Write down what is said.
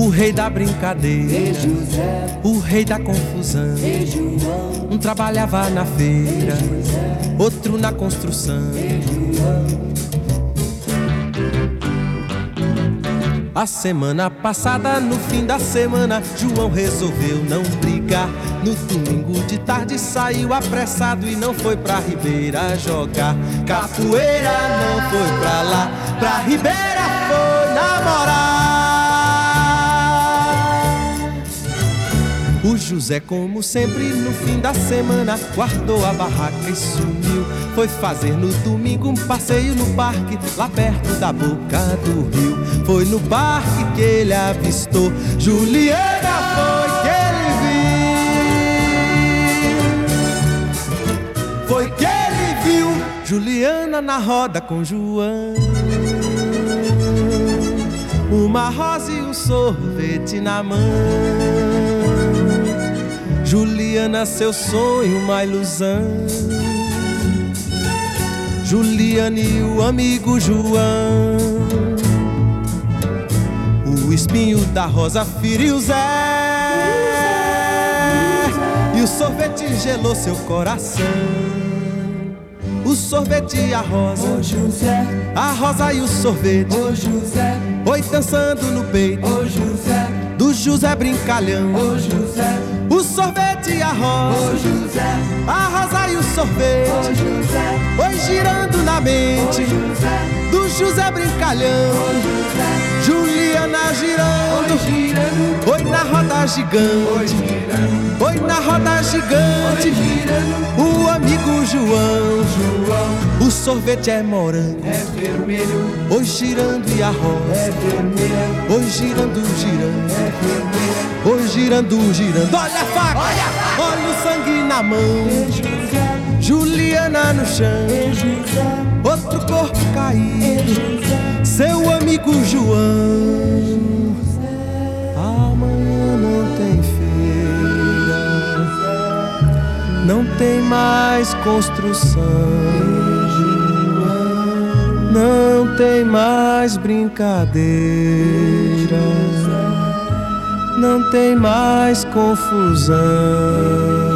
o rei da brincadeira, o rei da confusão. Um trabalhava na feira, outro na construção. A semana passada, no fim da semana, João resolveu não brigar. No domingo de tarde saiu apressado e não foi pra Ribeira jogar capoeira. Não foi pra lá, pra Ribeira foi namorar. O José, como sempre, no fim da semana, guardou a barraca e sumiu. Foi fazer no domingo um passeio no parque, lá perto da boca do rio. Foi no parque que ele avistou Juliana, foi que ele viu. Foi que ele viu Juliana na roda com João. Uma rosa e um sorvete na mão. Juliana, seu sonho, uma ilusão. Juliana e o amigo João. O espinho da rosa feriu Zé, e o sorvete gelou seu coração. O sorvete e a rosa, ô José, a rosa e o sorvete, ô José, oi dançando no peito, ô José, do José brincalhão. ô José, O sorvete e a rosa, ô José, a rosa e o ô sorvete, José, oi girando na ô mente José, do José brincalhão. ô José, Juliana girando, girando, oi na roda gigante, girando, oi na roda gigante, girando, o amigo João. João, O sorvete é morango, é vermelho, oi girando e a rosa, é vermelha, oi girando, girando, é vermelha, oi girando, girando. Olha a faca, olha o sangue na mão. José, Juliana no chão, José, outro corpo caído, José, seu amigo João. Amanhã não tem feira, não tem mais construção, não tem mais brincadeira, não tem mais confusão.